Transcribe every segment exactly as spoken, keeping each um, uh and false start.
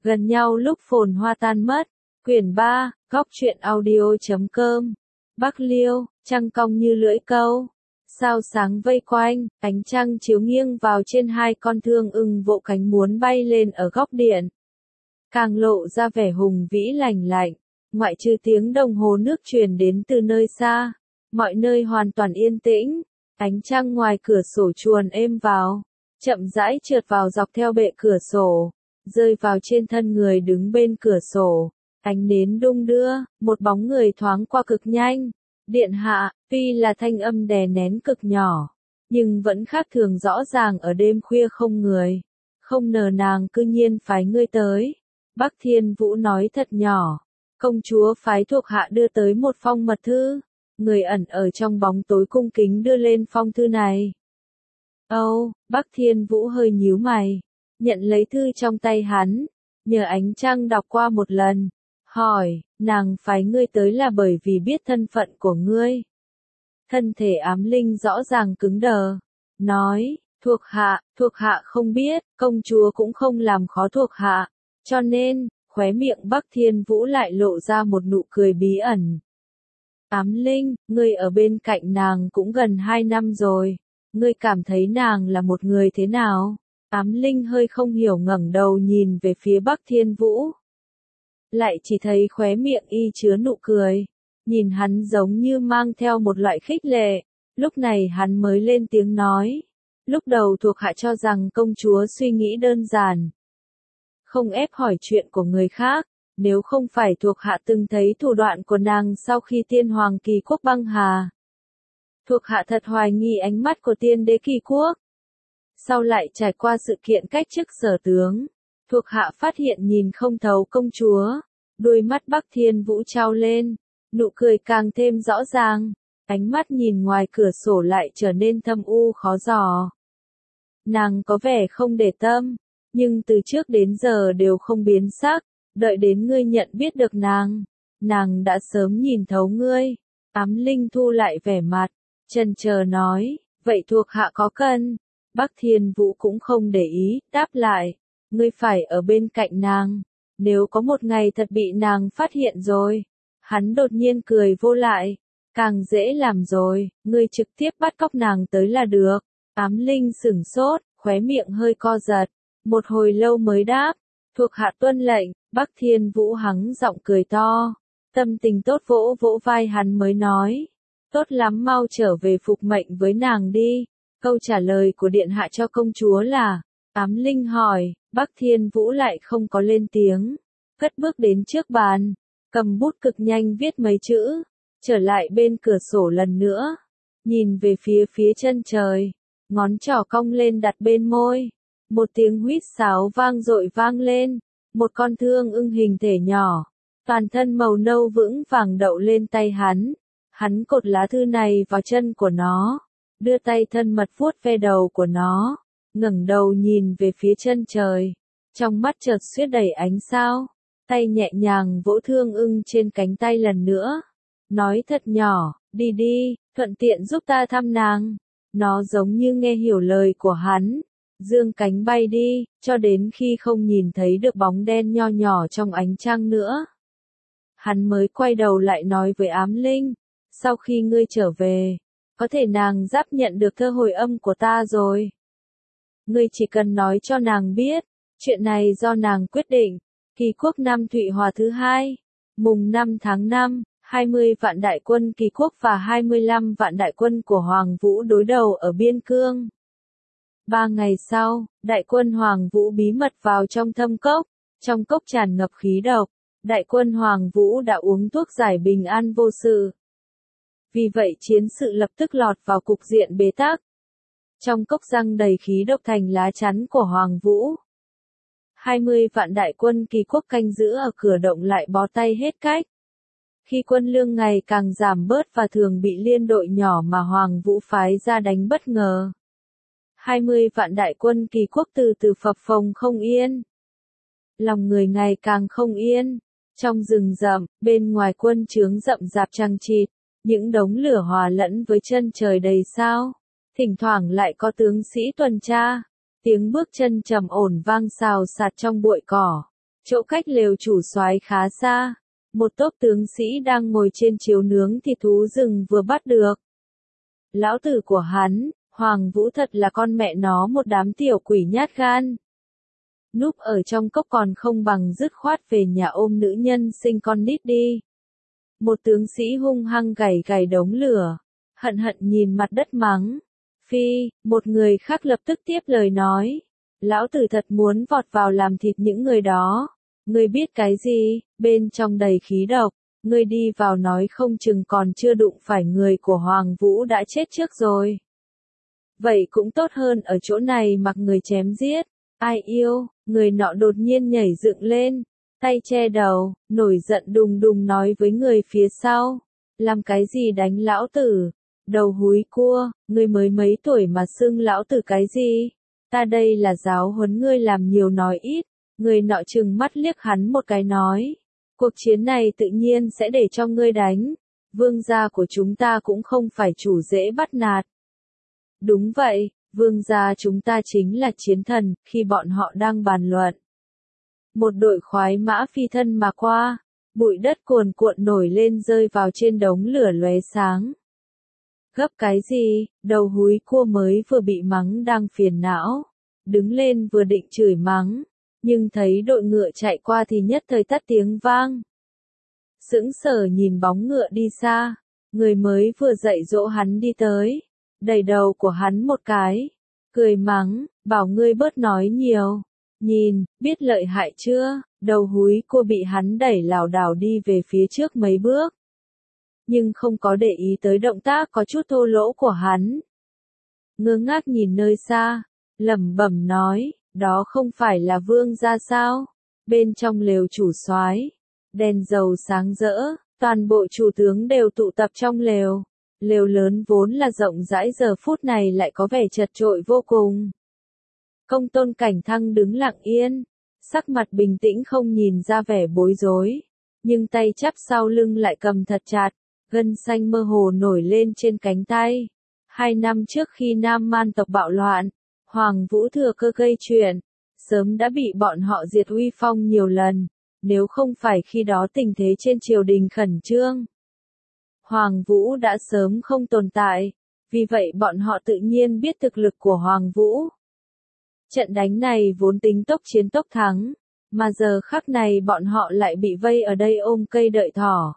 Gần nhau lúc phồn hoa tan mất. Quyển ba, góc truyện audio chấm com. Bắc Liêu, trăng cong như lưỡi câu. Sao sáng vây quanh, ánh trăng chiếu nghiêng vào trên hai con thương ưng vỗ cánh muốn bay lên ở góc điện. Càng lộ ra vẻ hùng vĩ lành lạnh, ngoại trừ tiếng đồng hồ nước truyền đến từ nơi xa. Mọi nơi hoàn toàn yên tĩnh, ánh trăng ngoài cửa sổ chuồn êm vào, chậm rãi trượt vào dọc theo bệ cửa sổ, rơi vào trên thân người đứng bên cửa sổ. Ánh nến đung đưa, một bóng người thoáng qua cực nhanh. Điện hạ, tuy là thanh âm đè nén cực nhỏ, nhưng vẫn khác thường rõ ràng ở đêm khuya không người. Không ngờ nàng cư nhiên phái ngươi tới. Bắc Thiên Vũ nói thật nhỏ. Công chúa phái thuộc hạ đưa tới một phong mật thư. Người ẩn ở trong bóng tối cung kính đưa lên phong thư này. Âu, oh, Bắc Thiên Vũ hơi nhíu mày. Nhận lấy thư trong tay hắn. Nhờ ánh trăng đọc qua một lần. Hỏi, nàng phái ngươi tới là bởi vì biết thân phận của ngươi. Thân thể ám linh rõ ràng cứng đờ. Nói, thuộc hạ, thuộc hạ không biết, công chúa cũng không làm khó thuộc hạ. Cho nên, khóe miệng Bắc Thiên Vũ lại lộ ra một nụ cười bí ẩn. Ám linh, ngươi ở bên cạnh nàng cũng gần hai năm rồi. Ngươi cảm thấy nàng là một người thế nào? Ám linh hơi không hiểu ngẩng đầu nhìn về phía Bắc Thiên Vũ. Lại chỉ thấy khóe miệng y chứa nụ cười. Nhìn hắn giống như mang theo một loại khích lệ. Lúc này hắn mới lên tiếng nói. Lúc đầu thuộc hạ cho rằng công chúa suy nghĩ đơn giản. Không ép hỏi chuyện của người khác. Nếu không phải thuộc hạ từng thấy thủ đoạn của nàng sau khi tiên hoàng kỳ quốc băng hà. Thuộc hạ thật hoài nghi ánh mắt của tiên đế kỳ quốc. Sau lại trải qua sự kiện cách chức sở tướng. Thuộc hạ phát hiện nhìn không thấu công chúa. Đôi mắt Bắc Thiên Vũ trao lên. Nụ cười càng thêm rõ ràng. Ánh mắt nhìn ngoài cửa sổ lại trở nên thâm u khó dò. Nàng có vẻ không để tâm. Nhưng từ trước đến giờ đều không biến sắc. Đợi đến ngươi nhận biết được nàng. Nàng đã sớm nhìn thấu ngươi. Ám linh thu lại vẻ mặt. Chần chờ nói. Vậy thuộc hạ có cần. Bắc Thiên Vũ cũng không để ý. Đáp lại. Ngươi phải ở bên cạnh nàng. Nếu có một ngày thật bị nàng phát hiện rồi. Hắn đột nhiên cười vô lại. Càng dễ làm rồi. Ngươi trực tiếp bắt cóc nàng tới là được. Ám linh sửng sốt. Khóe miệng hơi co giật. Một hồi lâu mới đáp. Thuộc hạ tuân lệnh. Bắc Thiên Vũ hắng giọng cười to. Tâm tình tốt vỗ vỗ vai hắn mới nói. Tốt lắm, mau trở về phục mệnh với nàng đi. Câu trả lời của điện hạ cho công chúa là. Ám linh hỏi. Bắc Thiên Vũ lại không có lên tiếng. Cất bước đến trước bàn. Cầm bút cực nhanh viết mấy chữ. Trở lại bên cửa sổ lần nữa. Nhìn về phía phía chân trời. Ngón trỏ cong lên đặt bên môi. Một tiếng huýt sáo vang dội vang lên. Một con thương ưng hình thể nhỏ. Toàn thân màu nâu vững vàng đậu lên tay hắn. Hắn cột lá thư này vào chân của nó. Đưa tay thân mật vuốt ve đầu của nó. Ngẩng đầu nhìn về phía chân trời. Trong mắt chợt xuyết đầy ánh sao. Tay nhẹ nhàng vỗ thương ưng trên cánh tay lần nữa. Nói thật nhỏ, đi đi, thuận tiện giúp ta thăm nàng. Nó giống như nghe hiểu lời của hắn. Dương cánh bay đi, cho đến khi không nhìn thấy được bóng đen nho nhỏ trong ánh trăng nữa. Hắn mới quay đầu lại nói với ám linh. Sau khi ngươi trở về, có thể nàng giáp nhận được thơ hồi âm của ta rồi. Ngươi chỉ cần nói cho nàng biết, chuyện này do nàng quyết định. Kỳ quốc năm Thụy Hòa thứ hai, mùng năm tháng năm, hai mươi vạn đại quân Kỳ quốc và hai mươi lăm vạn đại quân của Hoàng Vũ đối đầu ở biên cương. Ba ngày sau, đại quân Hoàng Vũ bí mật vào trong thâm cốc, trong cốc tràn ngập khí độc. Đại quân Hoàng Vũ đã uống thuốc giải bình an vô sự. Vì vậy chiến sự lập tức lọt vào cục diện bế tắc. Trong cốc răng đầy khí độc thành lá chắn của Hoàng Vũ. hai mươi vạn đại quân Kỳ quốc canh giữ ở cửa động lại bó tay hết cách. Khi quân lương ngày càng giảm bớt và thường bị liên đội nhỏ mà Hoàng Vũ phái ra đánh bất ngờ. hai mươi vạn đại quân Kỳ quốc từ từ phập phồng không yên. Lòng người ngày càng không yên. Trong rừng rậm, bên ngoài quân trướng rậm rạp chằng chịt, những đống lửa hòa lẫn với chân trời đầy sao. Thỉnh thoảng lại có tướng sĩ tuần tra. Tiếng bước chân trầm ổn vang xào xạc trong bụi cỏ. Chỗ cách lều chủ soái khá xa, một tốp tướng sĩ đang ngồi trên chiếu nướng thịt thú rừng vừa bắt được. Lão tử của hắn, Hoàng Vũ thật là con mẹ nó một đám tiểu quỷ nhát gan. Núp ở trong cốc còn không bằng dứt khoát về nhà ôm nữ nhân sinh con nít đi. Một tướng sĩ hung hăng gảy gảy đống lửa, hận hận nhìn mặt đất mắng. Phi, một người khác lập tức tiếp lời nói. Lão tử thật muốn vọt vào làm thịt những người đó. Ngươi biết cái gì, bên trong đầy khí độc, ngươi đi vào nói không chừng còn chưa đụng phải người của Hoàng Vũ đã chết trước rồi. Vậy cũng tốt hơn ở chỗ này mặc người chém giết. Ai yêu, người nọ đột nhiên nhảy dựng lên, tay che đầu, nổi giận đùng đùng nói với người phía sau. Làm cái gì đánh lão tử? Đầu húi cua, ngươi mới mấy tuổi mà xưng lão tử cái gì? Ta đây là giáo huấn ngươi làm nhiều nói ít. Người nọ trừng mắt liếc hắn một cái nói. Cuộc chiến này tự nhiên sẽ để cho ngươi đánh. Vương gia của chúng ta cũng không phải chủ dễ bắt nạt. Đúng vậy, vương gia chúng ta chính là chiến thần, khi bọn họ đang bàn luận. Một đội khoái mã phi thân mà qua, bụi đất cuồn cuộn nổi lên rơi vào trên đống lửa lóe sáng. Gấp cái gì, đầu húi cua mới vừa bị mắng đang phiền não. Đứng lên vừa định chửi mắng, nhưng thấy đội ngựa chạy qua thì nhất thời tắt tiếng vang. Sững sờ nhìn bóng ngựa đi xa, người mới vừa dạy dỗ hắn đi tới, đẩy đầu của hắn một cái, cười mắng, bảo ngươi bớt nói nhiều. Nhìn, biết lợi hại chưa? Đầu húi cua bị hắn đẩy lảo đảo đi về phía trước mấy bước. Nhưng không có để ý tới động tác có chút thô lỗ của hắn. Ngơ ngác nhìn nơi xa, lẩm bẩm nói, đó không phải là vương gia sao? Bên trong lều chủ soái, đèn dầu sáng rỡ, toàn bộ chủ tướng đều tụ tập trong lều. Lều lớn vốn là rộng rãi giờ phút này lại có vẻ chật chội vô cùng. Công Tôn Cảnh Thăng đứng lặng yên, sắc mặt bình tĩnh không nhìn ra vẻ bối rối, nhưng tay chắp sau lưng lại cầm thật chặt, gân xanh mơ hồ nổi lên trên cánh tay. Hai năm trước khi Nam Man tộc bạo loạn, Hoàng Vũ thừa cơ gây chuyện, sớm đã bị bọn họ diệt uy phong nhiều lần, nếu không phải khi đó tình thế trên triều đình khẩn trương. Hoàng Vũ đã sớm không tồn tại, vì vậy bọn họ tự nhiên biết thực lực của Hoàng Vũ. Trận đánh này vốn tính tốc chiến tốc thắng, mà giờ khắc này bọn họ lại bị vây ở đây ôm cây đợi thỏ.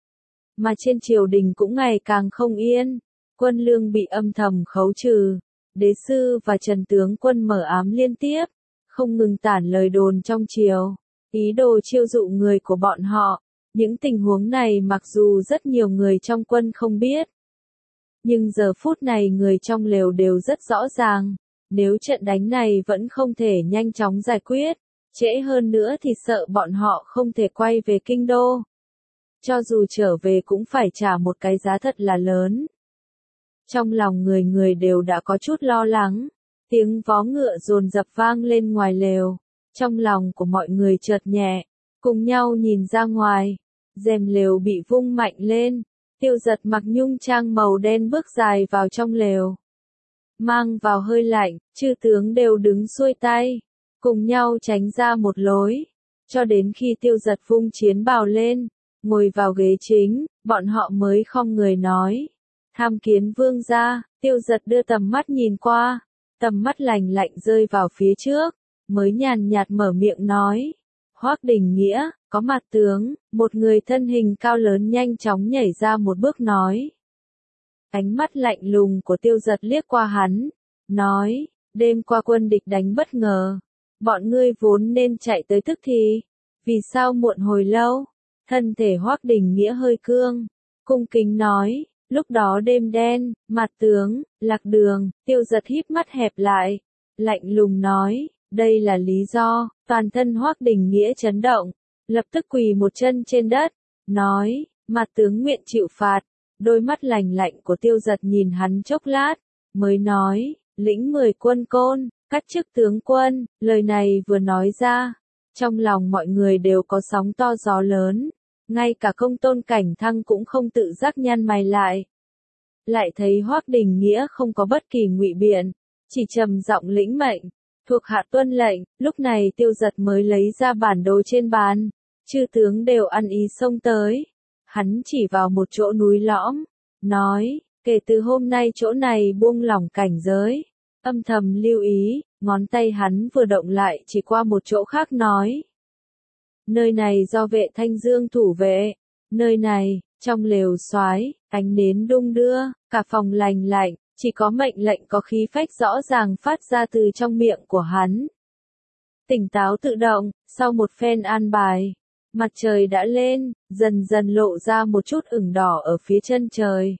Mà trên triều đình cũng ngày càng không yên, quân lương bị âm thầm khấu trừ, đế sư và trần tướng quân mở ám liên tiếp, không ngừng tản lời đồn trong triều, ý đồ chiêu dụ người của bọn họ. Những tình huống này mặc dù rất nhiều người trong quân không biết, nhưng giờ phút này người trong lều đều rất rõ ràng, nếu trận đánh này vẫn không thể nhanh chóng giải quyết, trễ hơn nữa thì sợ bọn họ không thể quay về kinh đô. Cho dù trở về cũng phải trả một cái giá thật là lớn. Trong lòng người người đều đã có chút lo lắng, tiếng vó ngựa dồn dập vang lên ngoài lều, trong lòng của mọi người chợt nhẹ, cùng nhau nhìn ra ngoài. Rèm lều bị vung mạnh lên, Tiêu Giật mặc nhung trang màu đen bước dài vào trong lều. Mang vào hơi lạnh, chư tướng đều đứng xuôi tay, cùng nhau tránh ra một lối, cho đến khi Tiêu Giật vung chiến bào lên, ngồi vào ghế chính, bọn họ mới không người nói. Tham kiến vương gia. Tiêu Giật đưa tầm mắt nhìn qua, tầm mắt lạnh lạnh rơi vào phía trước, mới nhàn nhạt mở miệng nói. Hoắc Đình Nghĩa, có mặt tướng, một người thân hình cao lớn nhanh chóng nhảy ra một bước nói. Ánh mắt lạnh lùng của Tiêu Giật liếc qua hắn, nói, đêm qua quân địch đánh bất ngờ, bọn ngươi vốn nên chạy tới tức thì, vì sao muộn hồi lâu? Thân thể Hoắc Đình Nghĩa hơi cương, cung kính nói, lúc đó đêm đen, mặt tướng, lạc đường. Tiêu Giật híp mắt hẹp lại, lạnh lùng nói, đây là lý do. Toàn thân Hoắc Đình Nghĩa chấn động, lập tức quỳ một chân trên đất, nói, mặt tướng nguyện chịu phạt. Đôi mắt lạnh lạnh của Tiêu Giật nhìn hắn chốc lát, mới nói, lĩnh mười quân côn, cắt chức tướng quân. Lời này vừa nói ra, trong lòng mọi người đều có sóng to gió lớn, ngay cả Công Tôn Cảnh Thăng cũng không tự giác nhăn mày lại. Lại thấy Hoắc Đình Nghĩa không có bất kỳ ngụy biện, chỉ trầm giọng lĩnh mệnh, Thuộc hạ tuân lệnh. Lúc này Tiêu Giật mới lấy ra bản đồ trên bàn. Chư tướng đều ăn ý xông tới. Hắn chỉ vào một chỗ núi lõm, nói, kể từ hôm nay chỗ này buông lỏng cảnh giới. Âm thầm lưu ý, ngón tay hắn vừa động lại chỉ qua một chỗ khác nói. Nơi này do vệ Thanh Dương thủ vệ. Nơi này, trong lều soái, ánh nến đung đưa, cả phòng lành lạnh, chỉ có mệnh lệnh có khí phách rõ ràng phát ra từ trong miệng của hắn. Tỉnh táo tự động, sau một phen an bài, mặt trời đã lên, dần dần lộ ra một chút ửng đỏ ở phía chân trời.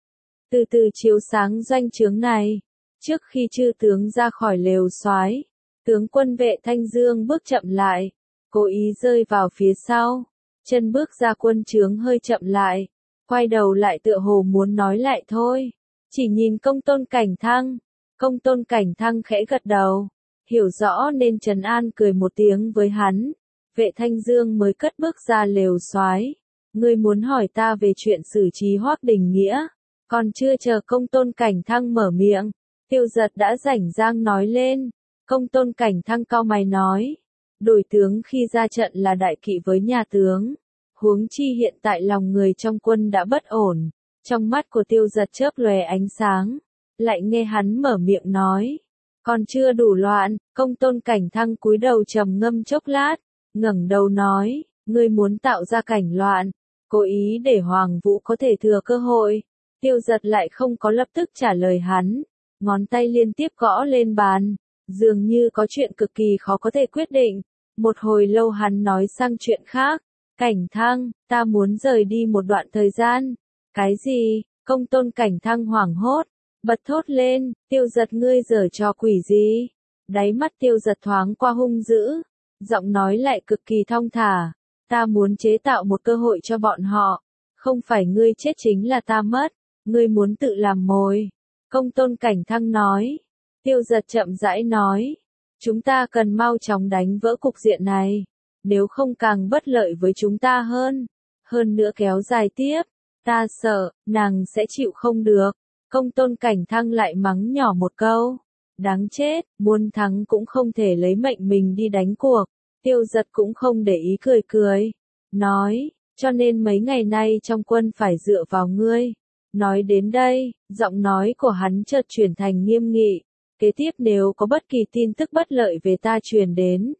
Từ từ chiếu sáng doanh trướng này, trước khi chư tướng ra khỏi lều soái, tướng quân vệ Thanh Dương bước chậm lại, cố ý rơi vào phía sau, chân bước ra quân trướng hơi chậm lại, quay đầu lại tựa hồ muốn nói lại thôi, chỉ nhìn Công Tôn Cảnh Thăng, Công Tôn Cảnh Thăng khẽ gật đầu, hiểu rõ nên trấn an cười một tiếng với hắn, vệ Thanh Dương mới cất bước ra lều soái, ngươi muốn hỏi ta về chuyện xử trí Hoắc Đình Nghĩa, còn chưa chờ Công Tôn Cảnh Thăng mở miệng, Tiêu Giật đã rảnh rang nói lên, Công Tôn Cảnh Thăng cau mày nói. Đổi tướng khi ra trận là đại kỵ với nhà tướng, huống chi hiện tại lòng người trong quân đã bất ổn, trong mắt của Tiêu Giật chớp lóe ánh sáng, lại nghe hắn mở miệng nói, còn chưa đủ loạn, Công Tôn Cảnh Thăng cúi đầu trầm ngâm chốc lát, ngẩng đầu nói, ngươi muốn tạo ra cảnh loạn, cố ý để Hoàng Vũ có thể thừa cơ hội, Tiêu Giật lại không có lập tức trả lời hắn, ngón tay liên tiếp gõ lên bàn. Dường như có chuyện cực kỳ khó có thể quyết định. Một hồi lâu hắn nói sang chuyện khác. Cảnh Thăng, ta muốn rời đi một đoạn thời gian. Cái gì? Công Tôn Cảnh Thăng hoảng hốt. Bật thốt lên, Tiêu Giật ngươi giở trò quỷ gì? Đáy mắt Tiêu Giật thoáng qua hung dữ. Giọng nói lại cực kỳ thong thả. Ta muốn chế tạo một cơ hội cho bọn họ. Không phải ngươi chết chính là ta mất. Ngươi muốn tự làm mồi. Công Tôn Cảnh Thăng nói. Tiêu Giật chậm rãi nói, chúng ta cần mau chóng đánh vỡ cục diện này, nếu không càng bất lợi với chúng ta hơn, hơn nữa kéo dài tiếp, ta sợ, nàng sẽ chịu không được. Công Tôn Cảnh Thăng lại mắng nhỏ một câu, đáng chết, muốn thắng cũng không thể lấy mệnh mình đi đánh cuộc. Tiêu Giật cũng không để ý cười cười, nói, cho nên mấy ngày nay trong quân phải dựa vào ngươi. Nói đến đây, giọng nói của hắn chợt chuyển thành nghiêm nghị. Kế tiếp nếu có bất kỳ tin tức bất lợi về ta truyền đến,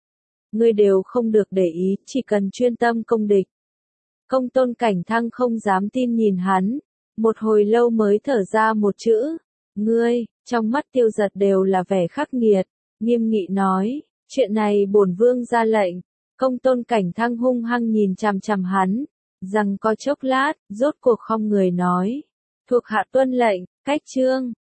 ngươi đều không được để ý, chỉ cần chuyên tâm công địch. Công Tôn Cảnh Thăng không dám tin nhìn hắn, một hồi lâu mới thở ra một chữ, ngươi, trong mắt Tiêu Giật đều là vẻ khắc nghiệt, nghiêm nghị nói, chuyện này bổn vương ra lệnh. Công Tôn Cảnh Thăng hung hăng nhìn chằm chằm hắn, rằng có chốc lát, rốt cuộc không người nói, thuộc hạ tuân lệnh, cách chương.